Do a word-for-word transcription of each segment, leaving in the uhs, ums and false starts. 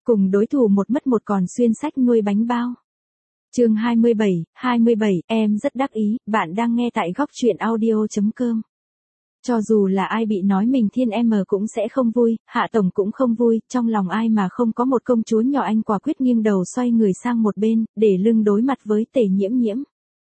Cùng đối thủ một mất một còn xuyên sách nuôi bánh bao. Chương hai mươi bảy, hai mươi bảy, em rất đắc ý, bạn đang nghe tại góc truyện audio chấm com. Cho dù là ai bị nói mình thiên em cũng sẽ không vui, Hạ Tổng cũng không vui, trong lòng ai mà không có một công chúa nhỏ. Anh quả quyết nghiêng đầu xoay người sang một bên, để lưng đối mặt với Tề Nhiễm Nhiễm.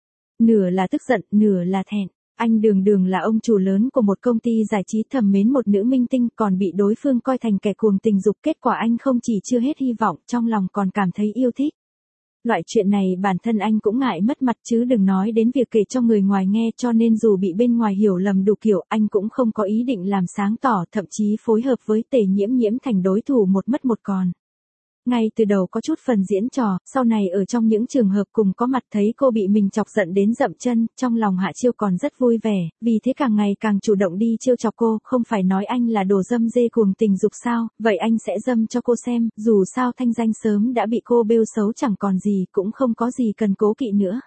Nửa là tức giận, nửa là thẹn. Anh đường đường là ông chủ lớn của một công ty giải trí thầm mến một nữ minh tinh, còn bị đối phương coi thành kẻ cuồng tình dục. Kết quả anh không chỉ chưa hết hy vọng, trong lòng còn cảm thấy yêu thích. Loại chuyện này bản thân anh cũng ngại mất mặt chứ đừng nói đến việc kể cho người ngoài nghe, cho nên dù bị bên ngoài hiểu lầm đủ kiểu, anh cũng không có ý định làm sáng tỏ, thậm chí phối hợp với Tề Nhiễm Nhiễm thành đối thủ một mất một còn. Ngay từ đầu có chút phần diễn trò, sau này ở trong những trường hợp cùng có mặt thấy cô bị mình chọc giận đến dậm chân, trong lòng Hạ Chiêu còn rất vui vẻ, vì thế càng ngày càng chủ động đi trêu chọc cô. Không phải nói anh là đồ dâm dê cuồng tình dục sao, vậy anh sẽ dâm cho cô xem, dù sao thanh danh sớm đã bị cô bêu xấu chẳng còn gì, cũng không có gì cần cố kỵ nữa.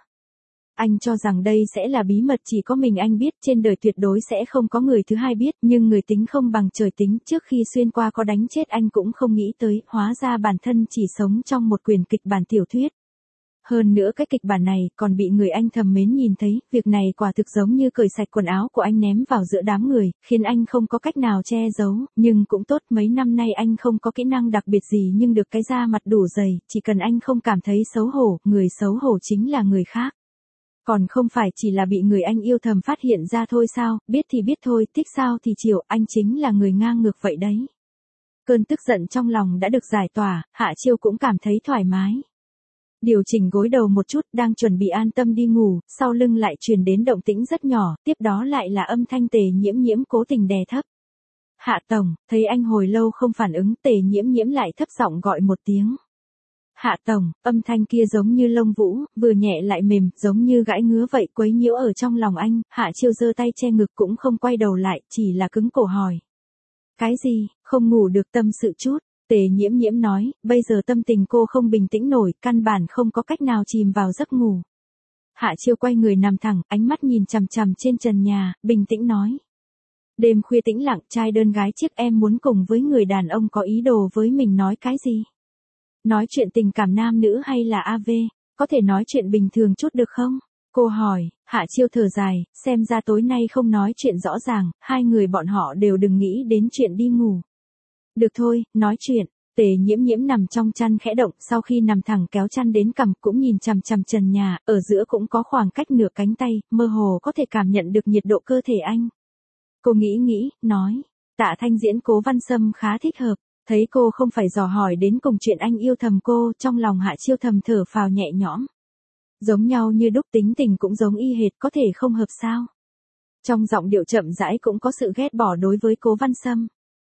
Anh cho rằng đây sẽ là bí mật chỉ có mình anh biết, trên đời tuyệt đối sẽ không có người thứ hai biết, nhưng người tính không bằng trời tính, trước khi xuyên qua có đánh chết anh cũng không nghĩ tới, hóa ra bản thân chỉ sống trong một quyển kịch bản tiểu thuyết. Hơn nữa cái kịch bản này còn bị người anh thầm mến nhìn thấy, việc này quả thực giống như cởi sạch quần áo của anh ném vào giữa đám người, khiến anh không có cách nào che giấu, nhưng cũng tốt, mấy năm nay anh không có kỹ năng đặc biệt gì nhưng được cái da mặt đủ dày, chỉ cần anh không cảm thấy xấu hổ, người xấu hổ chính là người khác. Còn không phải chỉ là bị người anh yêu thầm phát hiện ra thôi sao, biết thì biết thôi, thích sao thì chịu, anh chính là người ngang ngược vậy đấy. Cơn tức giận trong lòng đã được giải tỏa, Hạ Chiêu cũng cảm thấy thoải mái. Điều chỉnh gối đầu một chút, đang chuẩn bị an tâm đi ngủ, sau lưng lại truyền đến động tĩnh rất nhỏ, tiếp đó lại là âm thanh Tề Nhiễm Nhiễm cố tình đè thấp. Hạ Tổng, thấy anh hồi lâu không phản ứng, Tề Nhiễm Nhiễm lại thấp giọng gọi một tiếng. Hạ Tổng, âm thanh kia giống như lông vũ, vừa nhẹ lại mềm, giống như gãi ngứa vậy, quấy nhiễu ở trong lòng anh. Hạ Chiêu giơ tay che ngực cũng không quay đầu lại, chỉ là cứng cổ hỏi. Cái gì, không ngủ được tâm sự chút? Tề Nhiễm Nhiễm nói, bây giờ tâm tình cô không bình tĩnh nổi, căn bản không có cách nào chìm vào giấc ngủ. Hạ Chiêu quay người nằm thẳng, ánh mắt nhìn chằm chằm trên trần nhà, bình tĩnh nói. Đêm khuya tĩnh lặng, trai đơn gái chiếc, em muốn cùng với người đàn ông có ý đồ với mình nói cái gì? Nói chuyện tình cảm nam nữ hay là a vê, có thể nói chuyện bình thường chút được không? Cô hỏi. Hạ Chiêu thở dài, xem ra tối nay không nói chuyện rõ ràng, hai người bọn họ đều đừng nghĩ đến chuyện đi ngủ. Được thôi, nói chuyện. Tề Nhiễm Nhiễm nằm trong chăn khẽ động, sau khi nằm thẳng kéo chăn đến cằm cũng nhìn chằm chằm trần nhà, ở giữa cũng có khoảng cách nửa cánh tay, mơ hồ có thể cảm nhận được nhiệt độ cơ thể anh. Cô nghĩ nghĩ, nói, Tạ Thanh diễn Cố Văn Sâm khá thích hợp. Thấy cô không phải dò hỏi đến cùng chuyện anh yêu thầm cô, trong lòng Hạ Chiêu thầm thở phào nhẹ nhõm. Giống nhau như đúc, tính tình cũng giống y hệt, có thể không hợp sao? Trong giọng điệu chậm rãi cũng có sự ghét bỏ đối với Cố Văn Sâm.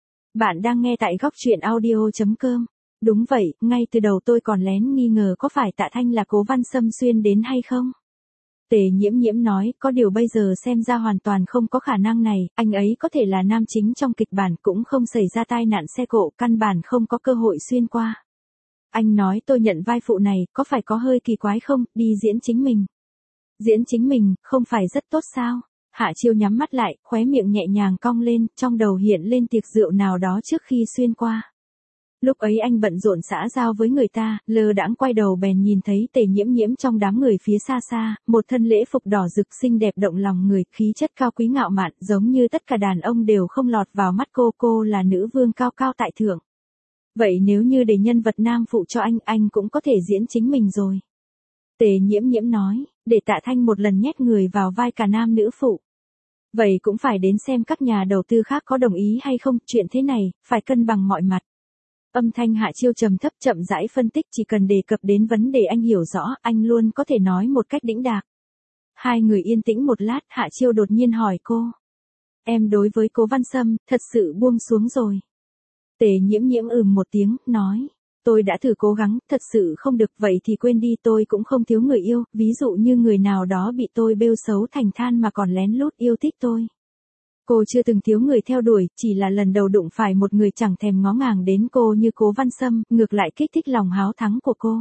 Bạn đang nghe tại góc truyện audio chấm com. Đúng vậy, ngay từ đầu tôi còn lén nghi ngờ có phải Tạ Thanh là Cố Văn Sâm xuyên đến hay không? Tề Nhiễm Nhiễm nói, có điều bây giờ xem ra hoàn toàn không có khả năng này, anh ấy có thể là nam chính trong kịch bản, cũng không xảy ra tai nạn xe cộ, căn bản không có cơ hội xuyên qua. Anh nói tôi nhận vai phụ này, có phải có hơi kỳ quái không, đi diễn chính mình. Diễn chính mình, không phải rất tốt sao? Hạ Chiêu nhắm mắt lại, khóe miệng nhẹ nhàng cong lên, trong đầu hiện lên tiệc rượu nào đó trước khi xuyên qua. Lúc ấy anh bận rộn xã giao với người ta, lơ đãng quay đầu bèn nhìn thấy Tề Nhiễm Nhiễm trong đám người phía xa xa, một thân lễ phục đỏ rực xinh đẹp động lòng người, khí chất cao quý ngạo mạn, giống như tất cả đàn ông đều không lọt vào mắt cô, cô là nữ vương cao cao tại thượng. Vậy nếu như để nhân vật nam phụ cho anh, anh cũng có thể diễn chính mình rồi. Tề Nhiễm Nhiễm nói, để Tạ Thanh một lần nhét người vào vai cả nam nữ phụ. Vậy cũng phải đến xem các nhà đầu tư khác có đồng ý hay không, chuyện thế này, phải cân bằng mọi mặt. Âm thanh Hạ Chiêu trầm thấp chậm rãi phân tích, chỉ cần đề cập đến vấn đề anh hiểu rõ, anh luôn có thể nói một cách đĩnh đạc. Hai người yên tĩnh một lát, Hạ Chiêu đột nhiên hỏi cô. Em đối với Cố Văn Sâm, thật sự buông xuống rồi. Tề Nhiễm Nhiễm ừm một tiếng, nói. Tôi đã thử cố gắng, thật sự không được, vậy thì quên đi, tôi cũng không thiếu người yêu, ví dụ như người nào đó bị tôi bêu xấu thành than mà còn lén lút yêu thích tôi. Cô chưa từng thiếu người theo đuổi, chỉ là lần đầu đụng phải một người chẳng thèm ngó ngàng đến cô như Cố Văn Sâm, ngược lại kích thích lòng háo thắng của cô.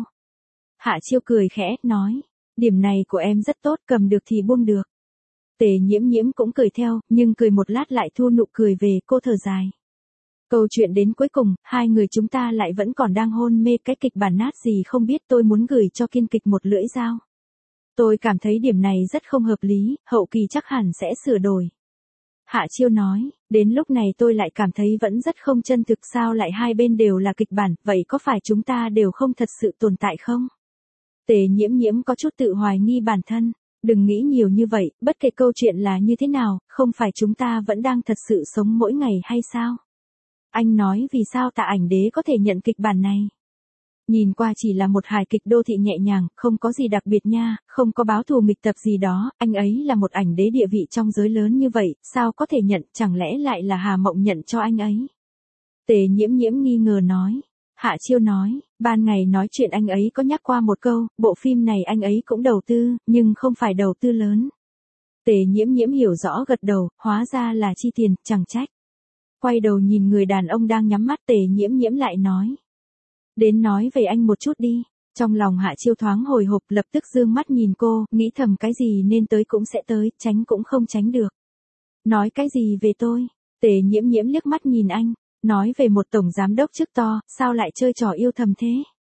Hạ Chiêu cười khẽ, nói, điểm này của em rất tốt, cầm được thì buông được. Tề Nhiễm Nhiễm cũng cười theo, nhưng cười một lát lại thu nụ cười về, cô thở dài. Câu chuyện đến cuối cùng, hai người chúng ta lại vẫn còn đang hôn mê, cái kịch bản nát gì không biết, tôi muốn gửi cho Kiên Kịch một lưỡi dao. Tôi cảm thấy điểm này rất không hợp lý, hậu kỳ chắc hẳn sẽ sửa đổi. Hạ Chiêu nói, đến lúc này tôi lại cảm thấy vẫn rất không chân thực, sao lại hai bên đều là kịch bản, vậy có phải chúng ta đều không thật sự tồn tại không? Tề Nhiễm Nhiễm có chút tự hoài nghi bản thân, đừng nghĩ nhiều như vậy, bất kể câu chuyện là như thế nào, không phải chúng ta vẫn đang thật sự sống mỗi ngày hay sao? Anh nói vì sao Tạ Ảnh Đế có thể nhận kịch bản này? Nhìn qua chỉ là một hài kịch đô thị nhẹ nhàng, không có gì đặc biệt nha, không có báo thù nghịch tập gì đó, anh ấy là một ảnh đế địa vị trong giới lớn như vậy, sao có thể nhận, chẳng lẽ lại là Hà Mộng nhận cho anh ấy? Tề Nhiễm Nhiễm nghi ngờ nói. Hạ Chiêu nói, ban ngày nói chuyện anh ấy có nhắc qua một câu, bộ phim này anh ấy cũng đầu tư, nhưng không phải đầu tư lớn. Tề Nhiễm Nhiễm hiểu rõ gật đầu, hóa ra là chi tiền, chẳng trách. Quay đầu nhìn người đàn ông đang nhắm mắt, Tề Nhiễm Nhiễm lại nói. Đến nói về anh một chút đi. Trong lòng Hạ Chiêu thoáng hồi hộp, lập tức dương mắt nhìn cô, nghĩ thầm cái gì nên tới cũng sẽ tới, tránh cũng không tránh được. Nói cái gì về tôi? Tề Nhiễm Nhiễm liếc mắt nhìn anh, nói về một tổng giám đốc chức to, sao lại chơi trò yêu thầm thế?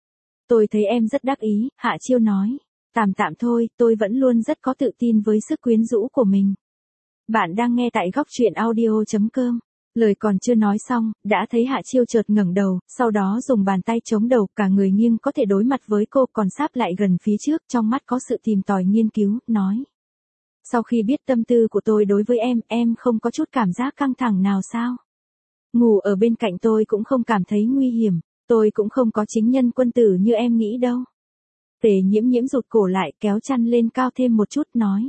Tôi thấy em rất đắc ý, Hạ Chiêu nói. Tạm tạm thôi, tôi vẫn luôn rất có tự tin với sức quyến rũ của mình. Bạn đang nghe tại góc truyện audio chấm com. Lời còn chưa nói xong, đã thấy Hạ Chiêu chợt ngẩng đầu, sau đó dùng bàn tay chống đầu, cả người nghiêng có thể đối mặt với cô, còn sáp lại gần phía trước, trong mắt có sự tìm tòi nghiên cứu, nói. Sau khi biết tâm tư của tôi đối với em, em không có chút cảm giác căng thẳng nào sao? Ngủ ở bên cạnh tôi cũng không cảm thấy nguy hiểm, tôi cũng không có chính nhân quân tử như em nghĩ đâu. Tề Nhiễm Nhiễm rụt cổ lại, kéo chăn lên cao thêm một chút, nói.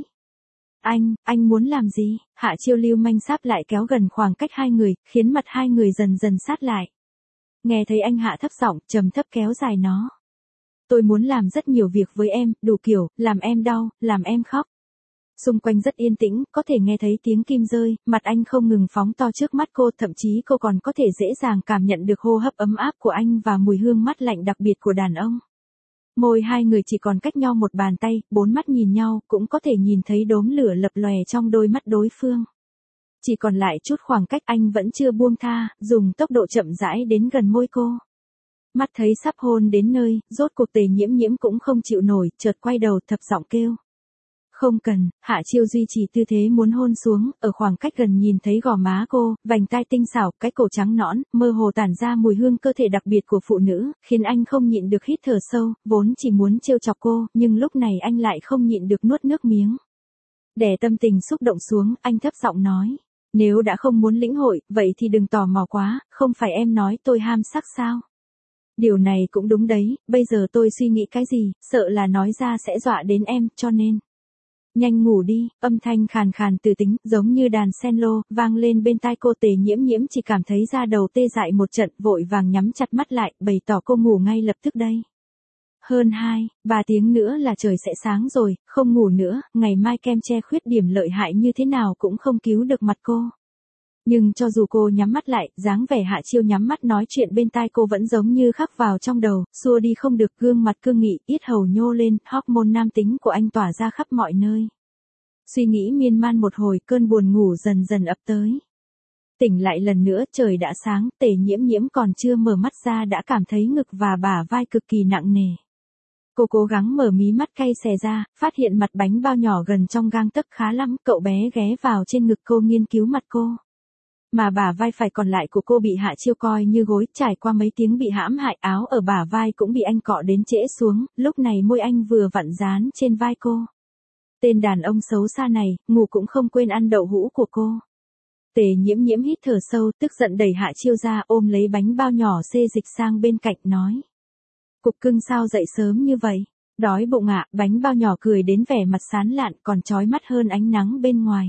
Anh, anh muốn làm gì? Hạ Chiêu lưu manh sáp lại kéo gần khoảng cách hai người, khiến mặt hai người dần dần sát lại. Nghe thấy anh hạ thấp giọng, trầm thấp kéo dài nó. Tôi muốn làm rất nhiều việc với em, đủ kiểu, làm em đau, làm em khóc. Xung quanh rất yên tĩnh, có thể nghe thấy tiếng kim rơi, mặt anh không ngừng phóng to trước mắt cô, thậm chí cô còn có thể dễ dàng cảm nhận được hô hấp ấm áp của anh và mùi hương mát lạnh đặc biệt của đàn ông. Môi hai người chỉ còn cách nhau một bàn tay, bốn mắt nhìn nhau, cũng có thể nhìn thấy đốm lửa lập lòe trong đôi mắt đối phương. Chỉ còn lại chút khoảng cách, anh vẫn chưa buông tha, dùng tốc độ chậm rãi đến gần môi cô. Mắt thấy sắp hôn đến nơi, rốt cuộc Tề Nhiễm Nhiễm cũng không chịu nổi, chợt quay đầu thấp giọng kêu. Không cần, Hạ Chiêu duy trì tư thế muốn hôn xuống, ở khoảng cách gần nhìn thấy gò má cô, vành tai tinh xảo, cái cổ trắng nõn, mơ hồ tản ra mùi hương cơ thể đặc biệt của phụ nữ, khiến anh không nhịn được hít thở sâu, vốn chỉ muốn trêu chọc cô, nhưng lúc này anh lại không nhịn được nuốt nước miếng. Đè tâm tình xúc động xuống, anh thấp giọng nói, nếu đã không muốn lĩnh hội, vậy thì đừng tò mò quá, không phải em nói tôi ham sắc sao? Điều này cũng đúng đấy, bây giờ tôi suy nghĩ cái gì, sợ là nói ra sẽ dọa đến em, cho nên. Nhanh ngủ đi, âm thanh khàn khàn từ tính, giống như đàn cello, vang lên bên tai cô. Tề Nhiễm Nhiễm chỉ cảm thấy da đầu tê dại một trận, vội vàng nhắm chặt mắt lại, bày tỏ cô ngủ ngay lập tức đây. Hơn hai, ba tiếng nữa là trời sẽ sáng rồi, không ngủ nữa, ngày mai kem che khuyết điểm lợi hại như thế nào cũng không cứu được mặt cô. Nhưng cho dù cô nhắm mắt lại, dáng vẻ Hạ Chiêu nhắm mắt nói chuyện bên tai cô vẫn giống như khắc vào trong đầu, xua đi không được, gương mặt cương nghị, yết hầu nhô lên, hormone nam tính của anh tỏa ra khắp mọi nơi. Suy nghĩ miên man một hồi, cơn buồn ngủ dần dần ập tới. Tỉnh lại lần nữa, trời đã sáng, Tề Nhiễm Nhiễm còn chưa mở mắt ra đã cảm thấy ngực và bả vai cực kỳ nặng nề. Cô cố gắng mở mí mắt cay xè ra, phát hiện mặt bánh bao nhỏ gần trong gang tấc khá lắm, cậu bé ghé vào trên ngực cô nghiên cứu mặt cô. Mà bả vai phải còn lại của cô bị Hạ Chiêu coi như gối, trải qua mấy tiếng bị hãm hại, áo ở bả vai cũng bị anh cọ đến trễ xuống, lúc này môi anh vừa vặn dán trên vai cô. Tên đàn ông xấu xa này, ngủ cũng không quên ăn đậu hũ của cô. Tề Nhiễm Nhiễm hít thở sâu, tức giận đẩy Hạ Chiêu ra, ôm lấy bánh bao nhỏ xê dịch sang bên cạnh, nói. Cục cưng sao dậy sớm như vậy? Đói bụng ạ? Bánh bao nhỏ cười đến vẻ mặt sán lạn, còn chói mắt hơn ánh nắng bên ngoài.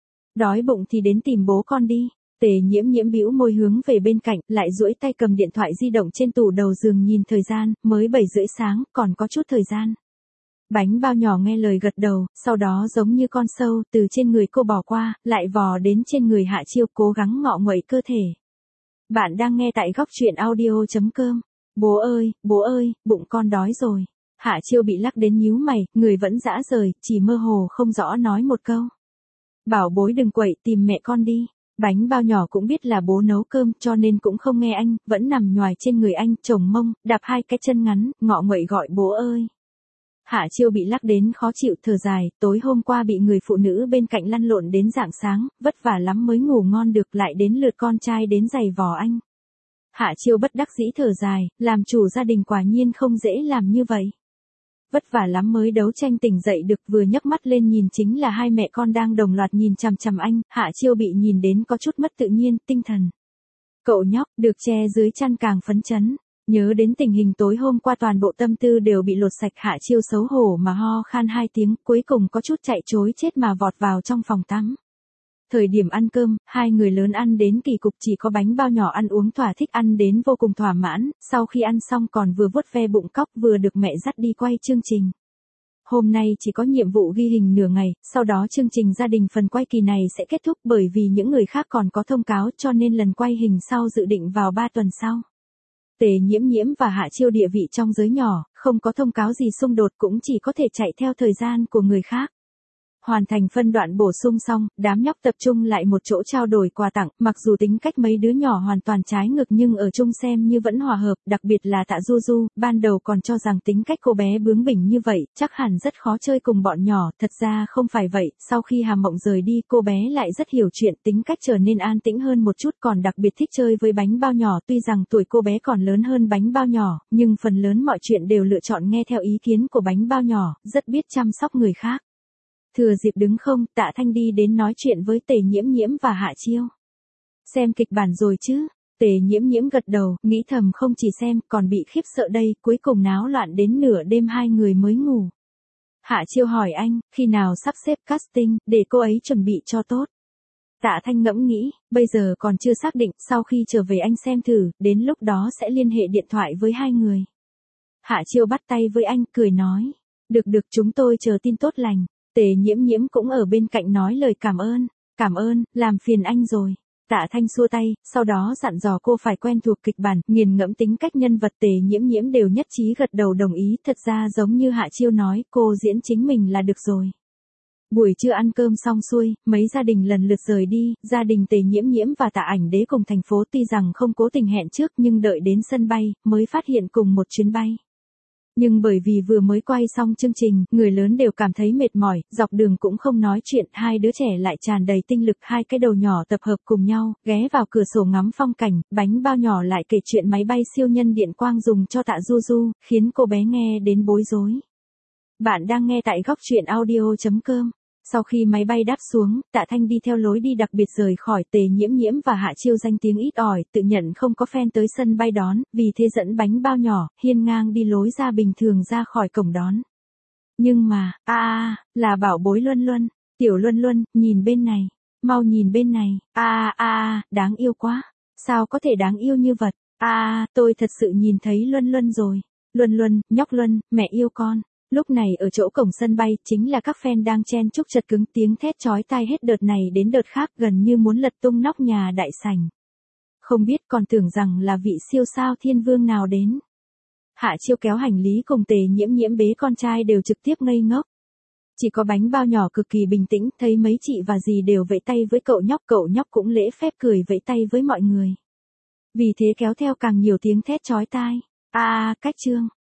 Đói bụng thì đến tìm bố con đi. Tề Nhiễm Nhiễm bĩu môi hướng về bên cạnh, lại duỗi tay cầm điện thoại di động trên tủ đầu giường nhìn thời gian, mới bảy rưỡi sáng, còn có chút thời gian. Bánh bao nhỏ nghe lời gật đầu, sau đó giống như con sâu, từ trên người cô bỏ qua, lại vò đến trên người Hạ Chiêu, cố gắng ngọ nguậy cơ thể. Bạn đang nghe tại góc truyện audio chấm com. Bố ơi, bố ơi, bụng con đói rồi. Hạ Chiêu bị lắc đến nhíu mày, người vẫn dã rời, chỉ mơ hồ không rõ nói một câu. Bảo bối đừng quậy, tìm mẹ con đi. Bánh bao nhỏ cũng biết là bố nấu cơm cho nên cũng không nghe anh, vẫn nằm nhoài trên người anh, chồng mông, đạp hai cái chân ngắn, ngọ nguậy gọi bố ơi. Hạ Chiêu bị lắc đến khó chịu thở dài, tối hôm qua bị người phụ nữ bên cạnh lăn lộn đến rạng sáng, vất vả lắm mới ngủ ngon được, lại đến lượt con trai đến giày vò anh. Hạ Chiêu bất đắc dĩ thở dài, làm chủ gia đình quả nhiên không dễ làm như vậy. Vất vả lắm mới đấu tranh tỉnh dậy được, vừa nhấc mắt lên nhìn chính là hai mẹ con đang đồng loạt nhìn chằm chằm anh, Hạ Chiêu bị nhìn đến có chút mất tự nhiên, tinh thần. Cậu nhóc, được che dưới chăn càng phấn chấn, nhớ đến tình hình tối hôm qua toàn bộ tâm tư đều bị lột sạch, Hạ Chiêu xấu hổ mà ho khan hai tiếng, cuối cùng có chút chạy trối chết mà vọt vào trong phòng tắm. Thời điểm ăn cơm, hai người lớn ăn đến kỳ cục, chỉ có bánh bao nhỏ ăn uống thỏa thích, ăn đến vô cùng thỏa mãn, sau khi ăn xong còn vừa vuốt ve bụng cóc vừa được mẹ dắt đi quay chương trình. Hôm nay chỉ có nhiệm vụ ghi hình nửa ngày, sau đó chương trình gia đình phần quay kỳ này sẽ kết thúc, bởi vì những người khác còn có thông cáo cho nên lần quay hình sau dự định vào ba tuần sau. Tề Nhiễm Nhiễm và Hạ Chiêu địa vị trong giới nhỏ, không có thông cáo gì xung đột cũng chỉ có thể chạy theo thời gian của người khác. Hoàn thành phân đoạn bổ sung xong, đám nhóc tập trung lại một chỗ trao đổi quà tặng, mặc dù tính cách mấy đứa nhỏ hoàn toàn trái ngược nhưng ở chung xem như vẫn hòa hợp, đặc biệt là Tạ Du Du, ban đầu còn cho rằng tính cách cô bé bướng bỉnh như vậy, chắc hẳn rất khó chơi cùng bọn nhỏ, thật ra không phải vậy, sau khi Hàm Mộng rời đi cô bé lại rất hiểu chuyện, tính cách trở nên an tĩnh hơn một chút, còn đặc biệt thích chơi với bánh bao nhỏ, tuy rằng tuổi cô bé còn lớn hơn bánh bao nhỏ, nhưng phần lớn mọi chuyện đều lựa chọn nghe theo ý kiến của bánh bao nhỏ, rất biết chăm sóc người khác. Thừa dịp đứng không, Tạ Thanh đi đến nói chuyện với Tề Nhiễm Nhiễm và Hạ Chiêu. Xem kịch bản rồi chứ? Tề Nhiễm Nhiễm gật đầu, nghĩ thầm không chỉ xem, còn bị khiếp sợ đây, cuối cùng náo loạn đến nửa đêm hai người mới ngủ. Hạ Chiêu hỏi anh, khi nào sắp xếp casting, để cô ấy chuẩn bị cho tốt. Tạ Thanh ngẫm nghĩ, bây giờ còn chưa xác định, sau khi trở về anh xem thử, đến lúc đó sẽ liên hệ điện thoại với hai người. Hạ Chiêu bắt tay với anh, cười nói, được được chúng tôi chờ tin tốt lành. Tề Nhiễm Nhiễm cũng ở bên cạnh nói lời cảm ơn, cảm ơn, làm phiền anh rồi. Tạ Thanh xua tay, sau đó dặn dò cô phải quen thuộc kịch bản, nghiền ngẫm tính cách nhân vật. Tề Nhiễm Nhiễm đều nhất trí gật đầu đồng ý, thật ra giống như Hạ Chiêu nói, cô diễn chính mình là được rồi. Buổi trưa ăn cơm xong xuôi, mấy gia đình lần lượt rời đi, gia đình Tề Nhiễm Nhiễm và Tạ Ảnh Đế cùng thành phố tuy rằng không cố tình hẹn trước nhưng đợi đến sân bay, mới phát hiện cùng một chuyến bay. Nhưng bởi vì vừa mới quay xong chương trình, người lớn đều cảm thấy mệt mỏi, dọc đường cũng không nói chuyện, hai đứa trẻ lại tràn đầy tinh lực, hai cái đầu nhỏ tập hợp cùng nhau, ghé vào cửa sổ ngắm phong cảnh, bánh bao nhỏ lại kể chuyện máy bay siêu nhân điện quang dùng cho Tạ Du Du, khiến cô bé nghe đến bối rối. Bạn đang nghe tại góc truyện audio chấm com. Sau khi máy bay đáp xuống, Tạ Thanh đi theo lối đi đặc biệt rời khỏi. Tề Nhiễm Nhiễm và Hạ Chiêu danh tiếng ít ỏi, tự nhận không có fan tới sân bay đón, vì thế dẫn bánh bao nhỏ, hiên ngang đi lối ra bình thường ra khỏi cổng đón. Nhưng mà, a a, là bảo bối Luân Luân, tiểu Luân Luân, nhìn bên này, mau nhìn bên này, a a a, đáng yêu quá, sao có thể đáng yêu như vật, a a, tôi thật sự nhìn thấy Luân Luân rồi, Luân Luân, nhóc Luân, mẹ yêu con. Lúc này ở chỗ cổng sân bay, chính là các fan đang chen chúc chật cứng, tiếng thét chói tai hết đợt này đến đợt khác, gần như muốn lật tung nóc nhà đại sảnh. Không biết còn tưởng rằng là vị siêu sao thiên vương nào đến. Hạ Chiêu kéo hành lý cùng Tề Nhiễm Nhiễm bế con trai đều trực tiếp ngây ngốc. Chỉ có bánh bao nhỏ cực kỳ bình tĩnh, thấy mấy chị và dì đều vẫy tay với cậu nhóc, cậu nhóc cũng lễ phép cười vẫy tay với mọi người. Vì thế kéo theo càng nhiều tiếng thét chói tai. A à, cách trương.